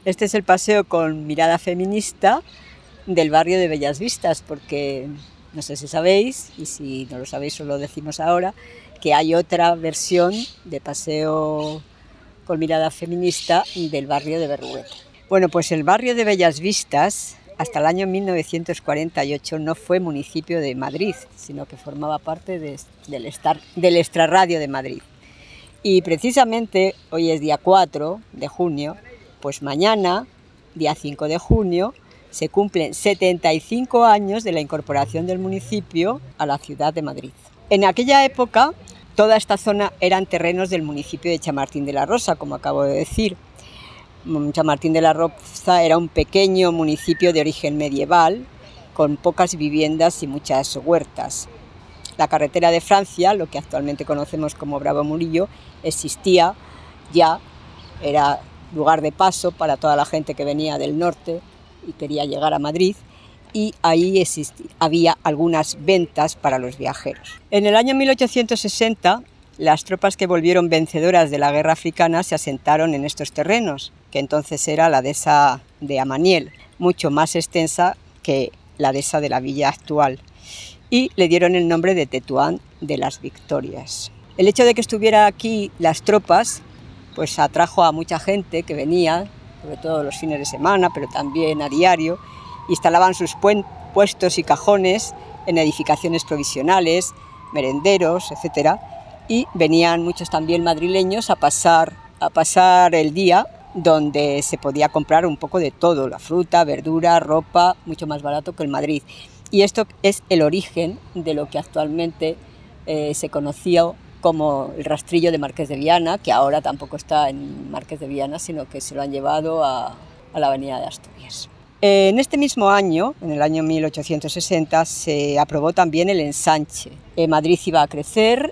Este es el paseo con mirada feminista del barrio de Bellas Vistas, porque no sé si sabéis, y si no lo sabéis os lo decimos ahora, que hay otra versión de paseo con mirada feminista del barrio de Berruguete. Bueno, pues el barrio de Bellas Vistas hasta el año 1948 no fue municipio de Madrid, sino que formaba parte del extrarradio de Madrid. Y precisamente hoy es día 4 de junio, pues mañana, día 5 de junio, se cumplen 75 años de la incorporación del municipio a la ciudad de Madrid. En aquella época, toda esta zona eran terrenos del municipio de Chamartín de la Rosa, como acabo de decir. Chamartín de la Rosa era un pequeño municipio de origen medieval, con pocas viviendas y muchas huertas. La carretera de Francia, lo que actualmente conocemos como Bravo Murillo, existía ya, era lugar de paso para toda la gente que venía del norte y quería llegar a Madrid, y ahí había algunas ventas para los viajeros. En el año 1860, las tropas que volvieron vencedoras de la guerra africana se asentaron en estos terrenos, que entonces era la dehesa de Amaniel, mucho más extensa que la dehesa de la villa actual, y le dieron el nombre de Tetuán de las Victorias. El hecho de que estuviera aquí las tropas pues atrajo a mucha gente que venía, sobre todo los fines de semana, pero también a diario, instalaban sus puestos y cajones en edificaciones provisionales, merenderos, etc. Y venían muchos también madrileños a pasar el día, donde se podía comprar un poco de todo, la fruta, verdura, ropa, mucho más barato que en Madrid. Y esto es el origen de lo que actualmente se conocía como el rastrillo de Marqués de Viana, que ahora tampoco está en Marqués de Viana, sino que se lo han llevado a la avenida de Asturias. En este mismo año, en el año 1860, se aprobó también el ensanche. Madrid iba a crecer,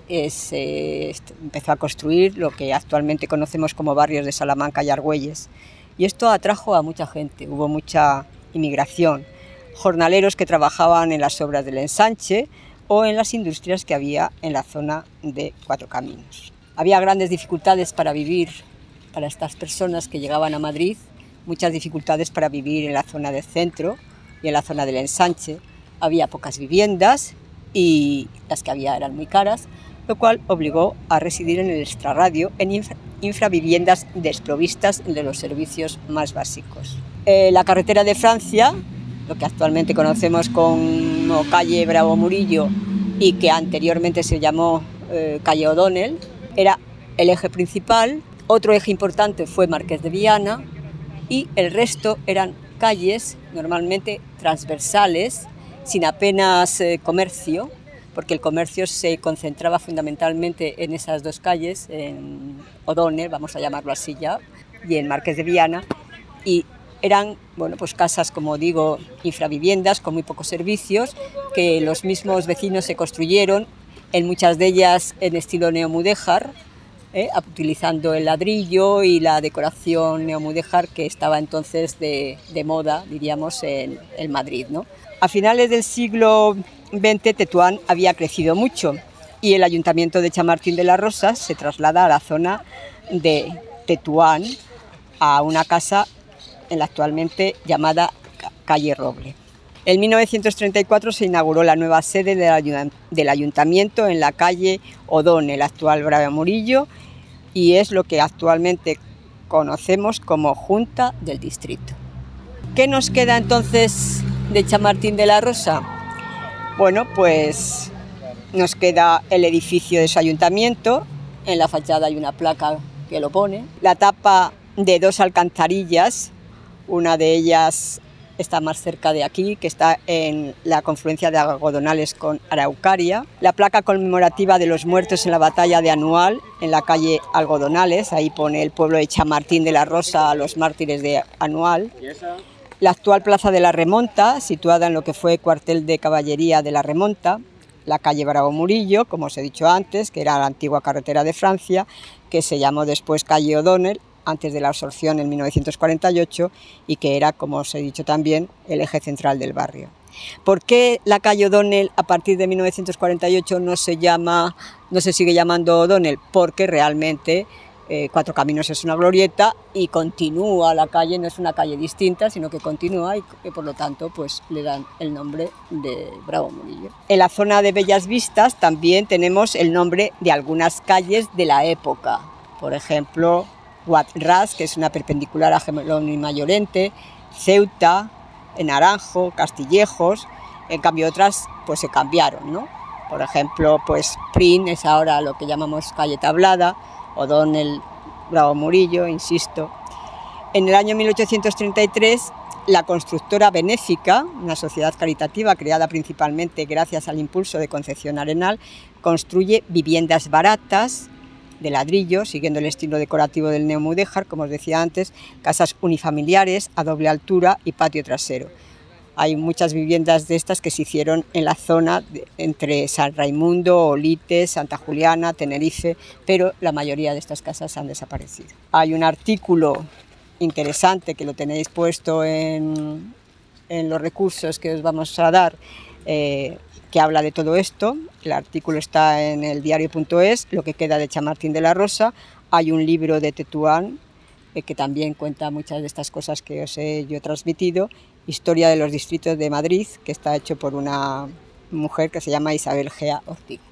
se empezó a construir lo que actualmente conocemos como barrios de Salamanca y Argüelles. Y esto atrajo a mucha gente, hubo mucha inmigración. Jornaleros que trabajaban en las obras del ensanche o en las industrias que había en la zona de Cuatro Caminos. Había grandes dificultades para vivir para estas personas que llegaban a Madrid, muchas dificultades para vivir en la zona del centro y en la zona del ensanche. Había pocas viviendas y las que había eran muy caras, lo cual obligó a residir en el extrarradio en infraviviendas desprovistas de los servicios más básicos. La carretera de Francia, lo que actualmente conocemos como calle Bravo Murillo y que anteriormente se llamó calle O'Donnell, era el eje principal. Otro eje importante fue Marqués de Viana y el resto eran calles normalmente transversales, sin apenas comercio, porque el comercio se concentraba fundamentalmente en esas dos calles, en O'Donnell, vamos a llamarlo así ya, y en Marqués de Viana, y eran pues casas, como digo, infraviviendas con muy pocos servicios, que los mismos vecinos se construyeron, en muchas de ellas en estilo neomudéjar, utilizando el ladrillo y la decoración neomudéjar que estaba entonces de moda, diríamos, en Madrid, ¿no? A finales del siglo XX Tetuán había crecido mucho y el Ayuntamiento de Chamartín de la Rosa se traslada a la zona de Tetuán, a una casa en la actualmente llamada calle Roble. En 1934 se inauguró la nueva sede del Ayuntamiento en la calle O'Donnell, el actual Bravo Murillo, y es lo que actualmente conocemos como Junta del Distrito. ¿Qué nos queda entonces de Chamartín de la Rosa? Bueno, pues nos queda el edificio de su ayuntamiento, en la fachada hay una placa que lo pone, la tapa de dos alcantarillas, una de ellas está más cerca de aquí, que está en la confluencia de Algodonales con Araucaria. La placa conmemorativa de los muertos en la batalla de Anual, en la calle Algodonales, ahí pone el pueblo de Chamartín de la Rosa a los mártires de Anual. La actual Plaza de la Remonta, situada en lo que fue cuartel de caballería de la Remonta. La calle Bravo Murillo, como os he dicho antes, que era la antigua carretera de Francia, que se llamó después calle O'Donnell, antes de la absorción en 1948, y que era, como os he dicho también, el eje central del barrio. ¿Por qué la calle O'Donnell a partir de 1948 no se sigue llamando O'Donnell? Porque realmente Cuatro Caminos es una glorieta y continúa la calle, no es una calle distinta, sino que continúa y por lo tanto pues le dan el nombre de Bravo Murillo. En la zona de Bellas Vistas también tenemos el nombre de algunas calles de la época, por ejemplo Guadras, que es una perpendicular a Gemelón y Mayorente, Ceuta, Naranjo, Castillejos, en cambio otras pues se cambiaron, ¿no? Por ejemplo, pues Prin es ahora lo que llamamos calle Tablada, O'Donnell, Bravo Murillo, insisto. En el año 1833, la constructora Benéfica, una sociedad caritativa creada principalmente gracias al impulso de Concepción Arenal, construye viviendas baratas de ladrillo, siguiendo el estilo decorativo del neomudéjar, como os decía antes, casas unifamiliares a doble altura y patio trasero. Hay muchas viviendas de estas que se hicieron en la zona entre San Raimundo, Olite, Santa Juliana, Tenerife, pero la mayoría de estas casas han desaparecido. Hay un artículo interesante que lo tenéis puesto en los recursos que os vamos a dar, que habla de todo esto. El artículo está en el diario.es, lo que queda de Chamartín de la Rosa. Hay un libro de Tetuán, que también cuenta muchas de estas cosas que os he yo transmitido, Historia de los distritos de Madrid, que está hecho por una mujer que se llama Isabel Gea Ortiz.